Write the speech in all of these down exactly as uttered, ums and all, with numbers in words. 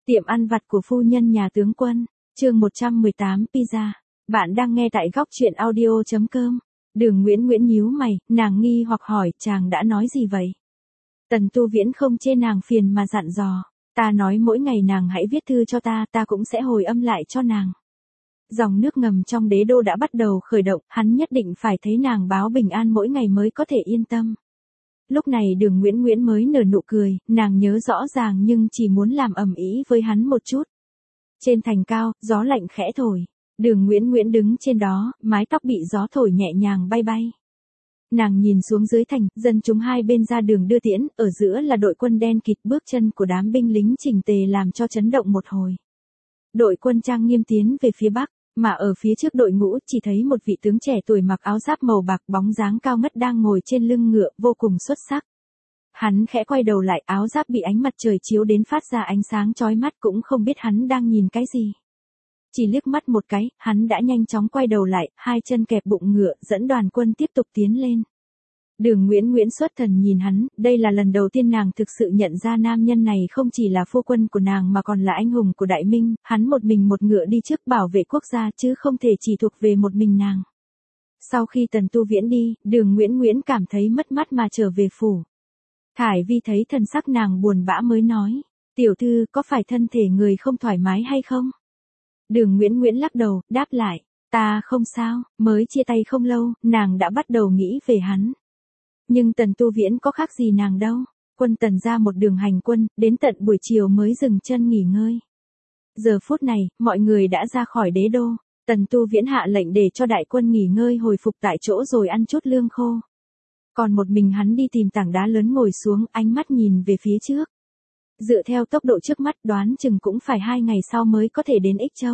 Tiệm ăn vặt của phu nhân nhà tướng quân, chương một trăm mười tám pizza. Bạn đang nghe tại góc truyện audio chấm com. Đường Nguyễn Nguyễn nhíu mày, nàng nghi hoặc hỏi, chàng đã nói gì vậy? Tần Tu Viễn không chê nàng phiền mà dặn dò, ta nói mỗi ngày nàng hãy viết thư cho ta, ta cũng sẽ hồi âm lại cho nàng. Dòng nước ngầm trong đế đô đã bắt đầu khởi động, hắn nhất định phải thấy nàng báo bình an mỗi ngày mới có thể yên tâm. Lúc này Đường Nguyễn Nguyễn mới nở nụ cười, nàng nhớ rõ ràng nhưng chỉ muốn làm ầm ĩ với hắn một chút. Trên thành cao, gió lạnh khẽ thổi. Đường Nguyễn Nguyễn đứng trên đó, mái tóc bị gió thổi nhẹ nhàng bay bay. Nàng nhìn xuống dưới thành, dân chúng hai bên ra đường đưa tiễn, ở giữa là đội quân đen kịt, bước chân của đám binh lính chỉnh tề làm cho chấn động một hồi. Đội quân trang nghiêm tiến về phía bắc, mà ở phía trước đội ngũ chỉ thấy một vị tướng trẻ tuổi mặc áo giáp màu bạc, bóng dáng cao ngất đang ngồi trên lưng ngựa, vô cùng xuất sắc. Hắn khẽ quay đầu lại, áo giáp bị ánh mặt trời chiếu đến phát ra ánh sáng chói mắt, cũng không biết hắn đang nhìn cái gì. Chỉ liếc mắt một cái, hắn đã nhanh chóng quay đầu lại, hai chân kẹp bụng ngựa, dẫn đoàn quân tiếp tục tiến lên. Đường Nguyễn Nguyễn xuất thần nhìn hắn, đây là lần đầu tiên nàng thực sự nhận ra nam nhân này không chỉ là phu quân của nàng mà còn là anh hùng của Đại Minh, hắn một mình một ngựa đi trước bảo vệ quốc gia chứ không thể chỉ thuộc về một mình nàng. Sau khi Tần Tu Viễn đi, Đường Nguyễn Nguyễn cảm thấy mất mát mà trở về phủ. Thải Vi thấy thần sắc nàng buồn bã mới nói, tiểu thư có phải thân thể người không thoải mái hay không? Đường Nguyễn Nguyễn lắc đầu, đáp lại, ta không sao, mới chia tay không lâu, nàng đã bắt đầu nghĩ về hắn. Nhưng Tần Tu Viễn có khác gì nàng đâu, quân Tần ra một đường hành quân, đến tận buổi chiều mới dừng chân nghỉ ngơi. Giờ phút này, mọi người đã ra khỏi đế đô, Tần Tu Viễn hạ lệnh để cho đại quân nghỉ ngơi hồi phục tại chỗ rồi ăn chút lương khô. Còn một mình hắn đi tìm tảng đá lớn ngồi xuống, ánh mắt nhìn về phía trước. Dựa theo tốc độ trước mắt đoán chừng cũng phải hai ngày sau mới có thể đến Ích Châu.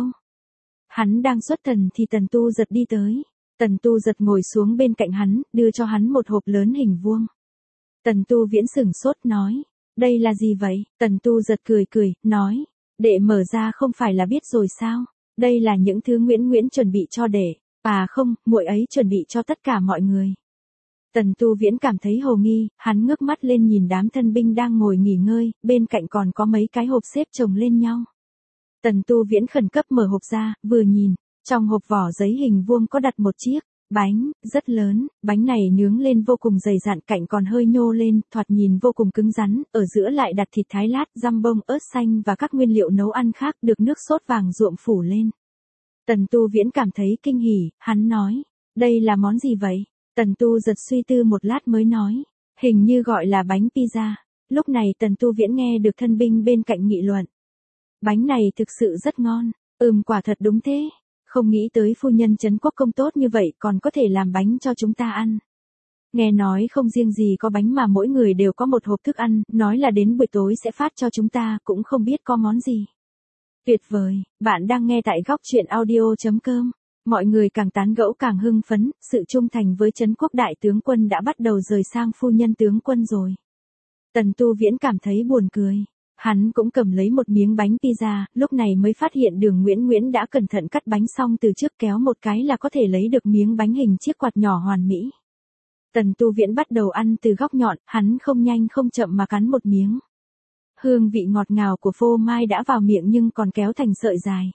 Hắn đang xuất thần thì Tần Tu Giật đi tới. Tần Tu Giật ngồi xuống bên cạnh hắn, đưa cho hắn một hộp lớn hình vuông. Tần Tu Viễn sửng sốt nói, đây là gì vậy? Tần Tu Giật cười cười, nói, đệ mở ra không phải là biết rồi sao? Đây là những thứ Nguyễn Nguyễn chuẩn bị cho đệ. À không, muội ấy chuẩn bị cho tất cả mọi người. Tần Tu Viễn cảm thấy hồ nghi, hắn ngước mắt lên nhìn đám thân binh đang ngồi nghỉ ngơi, bên cạnh còn có mấy cái hộp xếp chồng lên nhau. Tần Tu Viễn khẩn cấp mở hộp ra, vừa nhìn, trong hộp vỏ giấy hình vuông có đặt một chiếc bánh, rất lớn, bánh này nướng lên vô cùng dày dặn, cạnh còn hơi nhô lên, thoạt nhìn vô cùng cứng rắn, ở giữa lại đặt thịt thái lát, răm bông, ớt xanh và các nguyên liệu nấu ăn khác được nước sốt vàng ruộm phủ lên. Tần Tu Viễn cảm thấy kinh hỉ, hắn nói, đây là món gì vậy? Tần Tu Giật suy tư một lát mới nói, hình như gọi là bánh pizza. Lúc này Tần Tu Viễn nghe được thân binh bên cạnh nghị luận. Bánh này thực sự rất ngon, ừm quả thật đúng thế, không nghĩ tới phu nhân trấn quốc công tốt như vậy còn có thể làm bánh cho chúng ta ăn. Nghe nói không riêng gì có bánh mà mỗi người đều có một hộp thức ăn, nói là đến buổi tối sẽ phát cho chúng ta, cũng không biết có món gì. Tuyệt vời, bạn đang nghe tại góc truyện audio chấm com. Mọi người càng tán gẫu càng hưng phấn, sự trung thành với trấn quốc đại tướng quân đã bắt đầu rời sang phu nhân tướng quân rồi. Tần Tu Viễn cảm thấy buồn cười. Hắn cũng cầm lấy một miếng bánh pizza, lúc này mới phát hiện Đường Nguyễn Nguyễn đã cẩn thận cắt bánh xong từ trước, kéo một cái là có thể lấy được miếng bánh hình chiếc quạt nhỏ hoàn mỹ. Tần Tu Viễn bắt đầu ăn từ góc nhọn, hắn không nhanh không chậm mà cắn một miếng. Hương vị ngọt ngào của phô mai đã vào miệng nhưng còn kéo thành sợi dài.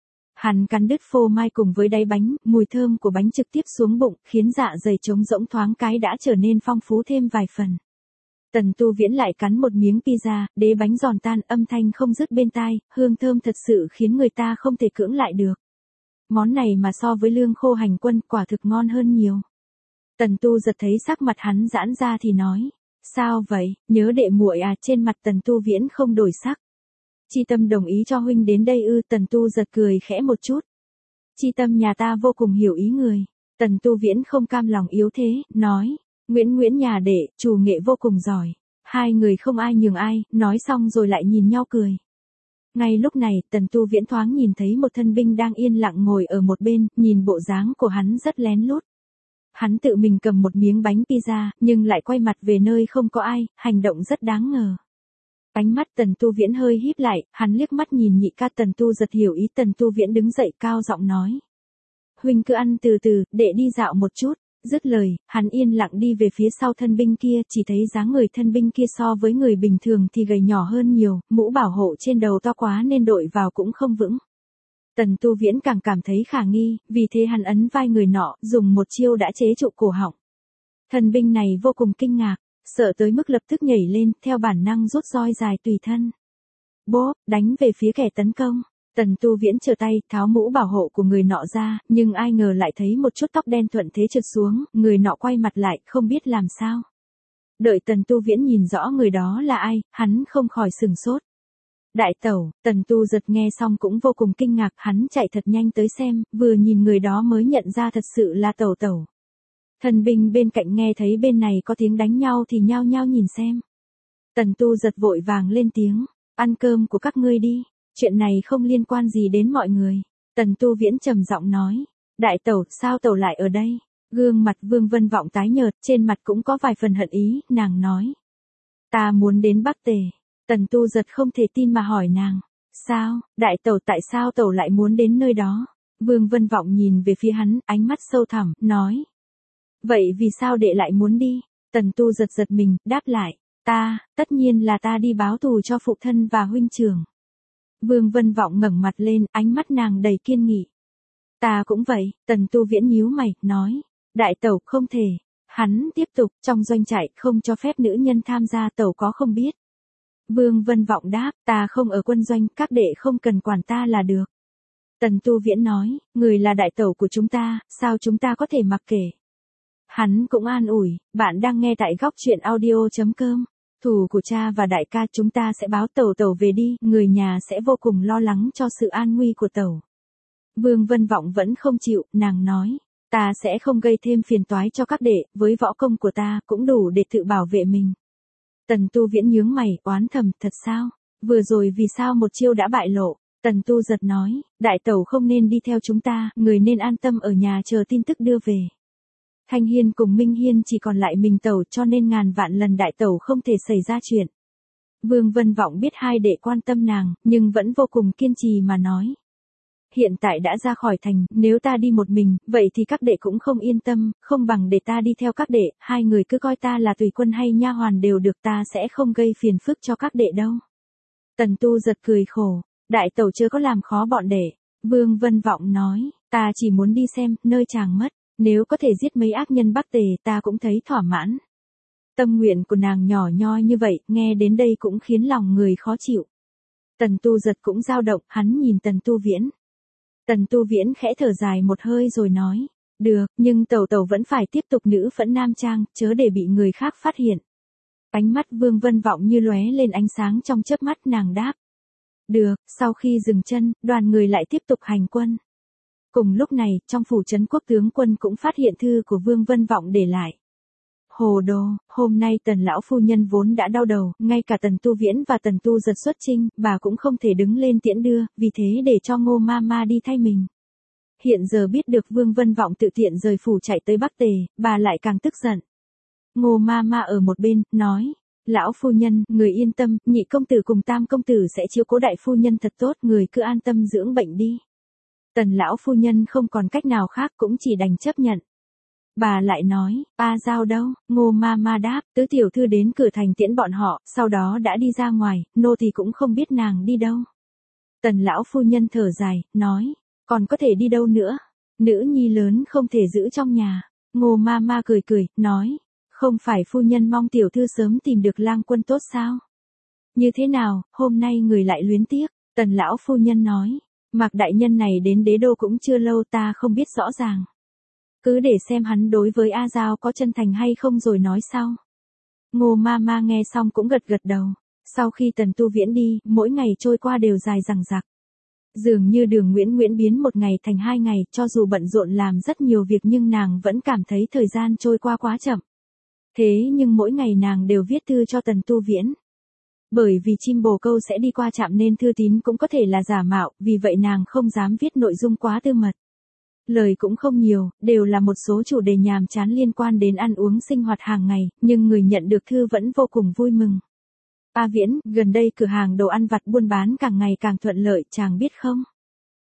Hắn cắn đứt phô mai cùng với đáy bánh, mùi thơm của bánh trực tiếp xuống bụng, khiến dạ dày trống rỗng thoáng cái đã trở nên phong phú thêm vài phần. Tần Tu Viễn lại cắn một miếng pizza, đế bánh giòn tan, âm thanh không dứt bên tai, hương thơm thật sự khiến người ta không thể cưỡng lại được. Món này mà so với lương khô hành quân quả thực ngon hơn nhiều. Tần Tu Giật thấy sắc mặt hắn giãn ra thì nói, sao vậy, nhớ đệ muội à? Trên mặt Tần Tu Viễn không đổi sắc. Chi Tâm đồng ý cho huynh đến đây ư? Tần Tu Giật cười khẽ một chút. Chi Tâm nhà ta vô cùng hiểu ý người. Tần Tu Viễn không cam lòng yếu thế, nói, Nguyễn Nguyễn nhà đệ, chủ nghệ vô cùng giỏi. Hai người không ai nhường ai, nói xong rồi lại nhìn nhau cười. Ngay lúc này, Tần Tu Viễn thoáng nhìn thấy một thân binh đang yên lặng ngồi ở một bên, nhìn bộ dáng của hắn rất lén lút. Hắn tự mình cầm một miếng bánh pizza, nhưng lại quay mặt về nơi không có ai, hành động rất đáng ngờ. Ánh mắt Tần Tu Viễn hơi híp lại, hắn liếc mắt nhìn nhị ca Tần Tu Giật hiểu ý. Tần Tu Viễn đứng dậy cao giọng nói, huynh cứ ăn từ từ, đệ đi dạo một chút. Dứt lời, hắn yên lặng đi về phía sau thân binh kia, chỉ thấy dáng người thân binh kia so với người bình thường thì gầy nhỏ hơn nhiều, mũ bảo hộ trên đầu to quá nên đội vào cũng không vững. Tần Tu Viễn càng cảm thấy khả nghi, vì thế hắn ấn vai người nọ, dùng một chiêu đã chế trụ cổ họng. Thân binh này vô cùng kinh ngạc, sợ tới mức lập tức nhảy lên, theo bản năng rút roi dài tùy thân. Bốp, đánh về phía kẻ tấn công. Tần Tu Viễn trở tay, tháo mũ bảo hộ của người nọ ra, nhưng ai ngờ lại thấy một chút tóc đen thuận thế trượt xuống, người nọ quay mặt lại, không biết làm sao. Đợi Tần Tu Viễn nhìn rõ người đó là ai, hắn không khỏi sừng sốt. Đại tẩu, Tần Tu Giật nghe xong cũng vô cùng kinh ngạc, hắn chạy thật nhanh tới xem, vừa nhìn người đó mới nhận ra thật sự là tẩu tẩu. Thần binh bên cạnh nghe thấy bên này có tiếng đánh nhau thì nhao nhao nhìn xem. Tần Tu Giật vội vàng lên tiếng, ăn cơm của các ngươi đi, chuyện này không liên quan gì đến mọi người. Tần Tu Viễn trầm giọng nói, đại tẩu, sao tẩu lại ở đây? Gương mặt Vương Vân Vọng tái nhợt, trên mặt cũng có vài phần hận ý, nàng nói. Ta muốn đến Bắc Tề. Tần Tu Giật không thể tin mà hỏi nàng, sao, đại tẩu tại sao tẩu lại muốn đến nơi đó? Vương Vân Vọng nhìn về phía hắn, ánh mắt sâu thẳm, nói. Vậy vì sao đệ lại muốn đi? Tần Tu Giật giật mình, đáp lại, ta, tất nhiên là ta đi báo thù cho phụ thân và huynh trưởng. Vương Vân Vọng ngẩng mặt lên, ánh mắt nàng đầy kiên nghị. Ta cũng vậy, Tần Tu Viễn nhíu mày, nói, đại tẩu không thể. Hắn tiếp tục, trong doanh trại không cho phép nữ nhân tham gia, tẩu có không biết. Vương Vân Vọng đáp, ta không ở quân doanh, các đệ không cần quản ta là được. Tần Tu Viễn nói, người là đại tẩu của chúng ta, sao chúng ta có thể mặc kệ. Hắn cũng an ủi, bạn đang nghe tại góc truyện audio chấm com. Thù của cha và đại ca chúng ta sẽ báo tẩu tẩu về đi, người nhà sẽ vô cùng lo lắng cho sự an nguy của tẩu. Vương Vân Vọng vẫn không chịu, nàng nói, ta sẽ không gây thêm phiền toái cho các đệ, với võ công của ta cũng đủ để tự bảo vệ mình. Tần Tu Viễn nhướng mày, oán thầm, thật sao? Vừa rồi vì sao một chiêu đã bại lộ? Tần Tu Giật nói, đại tẩu không nên đi theo chúng ta, người nên an tâm ở nhà chờ tin tức đưa về. Thanh Hiên cùng Minh Hiên chỉ còn lại mình tẩu, cho nên ngàn vạn lần đại tẩu không thể xảy ra chuyện. Vương Vân Vọng biết hai đệ quan tâm nàng, nhưng vẫn vô cùng kiên trì mà nói. Hiện tại đã ra khỏi thành, nếu ta đi một mình, vậy thì các đệ cũng không yên tâm, không bằng để ta đi theo các đệ, hai người cứ coi ta là tùy quân hay nha hoàn đều được, ta sẽ không gây phiền phức cho các đệ đâu. Tần Tu Giật cười khổ, đại tẩu chưa có làm khó bọn đệ. Vương Vân Vọng nói, ta chỉ muốn đi xem, nơi chàng mất, nếu có thể giết mấy ác nhân Bắc Tề ta cũng thấy thỏa mãn. Tâm nguyện của nàng nhỏ nhoi như vậy, nghe đến đây cũng khiến lòng người khó chịu. Tần Tu Giật cũng dao động, hắn nhìn Tần Tu Viễn. Tần Tu Viễn khẽ thở dài một hơi rồi nói, được, nhưng tẩu tẩu vẫn phải tiếp tục nữ phẫn nam trang, chớ để bị người khác phát hiện. Ánh mắt Vương Vân Vọng như lóe lên ánh sáng trong chớp mắt, nàng đáp. Được, sau khi dừng chân, đoàn người lại tiếp tục hành quân. Cùng lúc này, trong phủ trấn quốc tướng quân cũng phát hiện thư của Vương Vân Vọng để lại. Hồ đồ, hôm nay Tần lão phu nhân vốn đã đau đầu, ngay cả Tần Tu Viễn và Tần Tu Giật xuất chinh, bà cũng không thể đứng lên tiễn đưa, vì thế để cho Ngô ma ma đi thay mình. Hiện giờ biết được Vương Vân Vọng tự tiện rời phủ chạy tới Bắc Tề, bà lại càng tức giận. Ngô ma ma ở một bên, nói, lão phu nhân, người yên tâm, nhị công tử cùng tam công tử sẽ chiếu cố đại phu nhân thật tốt, người cứ an tâm dưỡng bệnh đi. Tần lão phu nhân không còn cách nào khác cũng chỉ đành chấp nhận. Bà lại nói, A Giao đâu? Ngô ma ma đáp, tứ tiểu thư đến cửa thành tiễn bọn họ, sau đó đã đi ra ngoài, nô thì cũng không biết nàng đi đâu. Tần lão phu nhân thở dài, nói, còn có thể đi đâu nữa? Nữ nhi lớn không thể giữ trong nhà. Ngô ma ma cười cười, nói, không phải phu nhân mong tiểu thư sớm tìm được lang quân tốt sao? Như thế nào, hôm nay người lại luyến tiếc? Tần lão phu nhân nói, Mạc đại nhân này đến đế đô cũng chưa lâu, ta không biết rõ ràng. Cứ để xem hắn đối với A Giao có chân thành hay không rồi nói sau. Ngô ma ma nghe xong cũng gật gật đầu. Sau khi Tần Tu Viễn đi, mỗi ngày trôi qua đều dài dằng dặc. Dường như Đường Nguyễn Nguyễn biến một ngày thành hai ngày, cho dù bận rộn làm rất nhiều việc nhưng nàng vẫn cảm thấy thời gian trôi qua quá chậm. Thế nhưng mỗi ngày nàng đều viết thư cho Tần Tu Viễn. Bởi vì chim bồ câu sẽ đi qua trạm nên thư tín cũng có thể là giả mạo, vì vậy nàng không dám viết nội dung quá tư mật. Lời cũng không nhiều, đều là một số chủ đề nhàm chán liên quan đến ăn uống sinh hoạt hàng ngày, nhưng người nhận được thư vẫn vô cùng vui mừng. A Viễn, gần đây cửa hàng đồ ăn vặt buôn bán càng ngày càng thuận lợi, chàng biết không?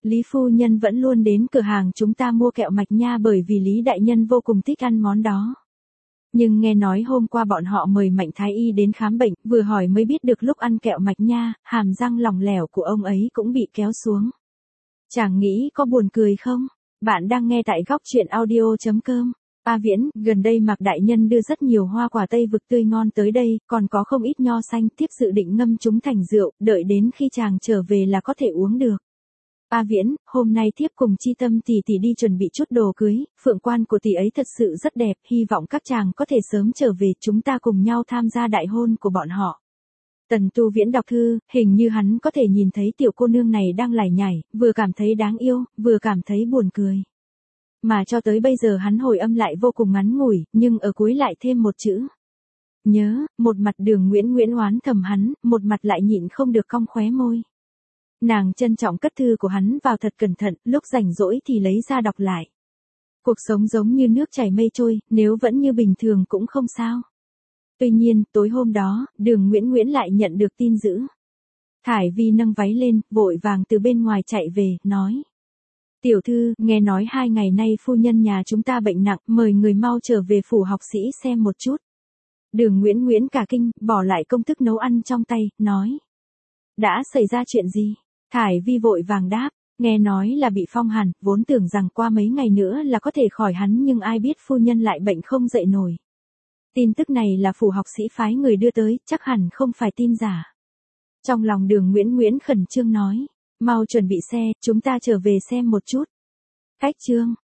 Lý phu nhân vẫn luôn đến cửa hàng chúng ta mua kẹo mạch nha bởi vì Lý đại nhân vô cùng thích ăn món đó. Nhưng nghe nói hôm qua bọn họ mời Mạnh Thái Y đến khám bệnh, vừa hỏi mới biết được lúc ăn kẹo mạch nha, hàm răng lỏng lẻo của ông ấy cũng bị kéo xuống. Chàng nghĩ có buồn cười không? Bạn đang nghe tại góc truyện audio chấm com. A Viễn, gần đây Mạc đại nhân đưa rất nhiều hoa quả Tây vực tươi ngon tới đây, còn có không ít nho xanh, tiếp dự định ngâm chúng thành rượu, đợi đến khi chàng trở về là có thể uống được. A Viễn, hôm nay thiếp cùng Chi Tâm tỷ tỷ đi chuẩn bị chút đồ cưới, phượng quan của tỷ ấy thật sự rất đẹp, hy vọng các chàng có thể sớm trở về, chúng ta cùng nhau tham gia đại hôn của bọn họ. Tần Tu Viễn đọc thư, hình như hắn có thể nhìn thấy tiểu cô nương này đang lải nhải, vừa cảm thấy đáng yêu, vừa cảm thấy buồn cười. Mà cho tới bây giờ hắn hồi âm lại vô cùng ngắn ngủi, nhưng ở cuối lại thêm một chữ. Nhớ, một mặt Đường Nguyễn Nguyễn oán thầm hắn, một mặt lại nhịn không được cong khóe môi. Nàng trân trọng cất thư của hắn vào thật cẩn thận, lúc rảnh rỗi thì lấy ra đọc lại. Cuộc sống giống như nước chảy mây trôi, nếu vẫn như bình thường cũng không sao. Tuy nhiên, tối hôm đó, Đường Nguyễn Nguyễn lại nhận được tin dữ. Thải Vi nâng váy lên, vội vàng từ bên ngoài chạy về, nói. Tiểu thư, nghe nói hai ngày nay phu nhân nhà chúng ta bệnh nặng, mời người mau trở về phủ học sĩ xem một chút. Đường Nguyễn Nguyễn cả kinh, bỏ lại công thức nấu ăn trong tay, nói. Đã xảy ra chuyện gì? Thải Vi vội vàng đáp, nghe nói là bị phong hàn, vốn tưởng rằng qua mấy ngày nữa là có thể khỏi hắn nhưng ai biết phu nhân lại bệnh không dậy nổi. Tin tức này là phủ học sĩ phái người đưa tới, chắc hẳn không phải tin giả. Trong lòng Đường Nguyễn Nguyễn khẩn trương nói, mau chuẩn bị xe, chúng ta trở về xem một chút. Cách chương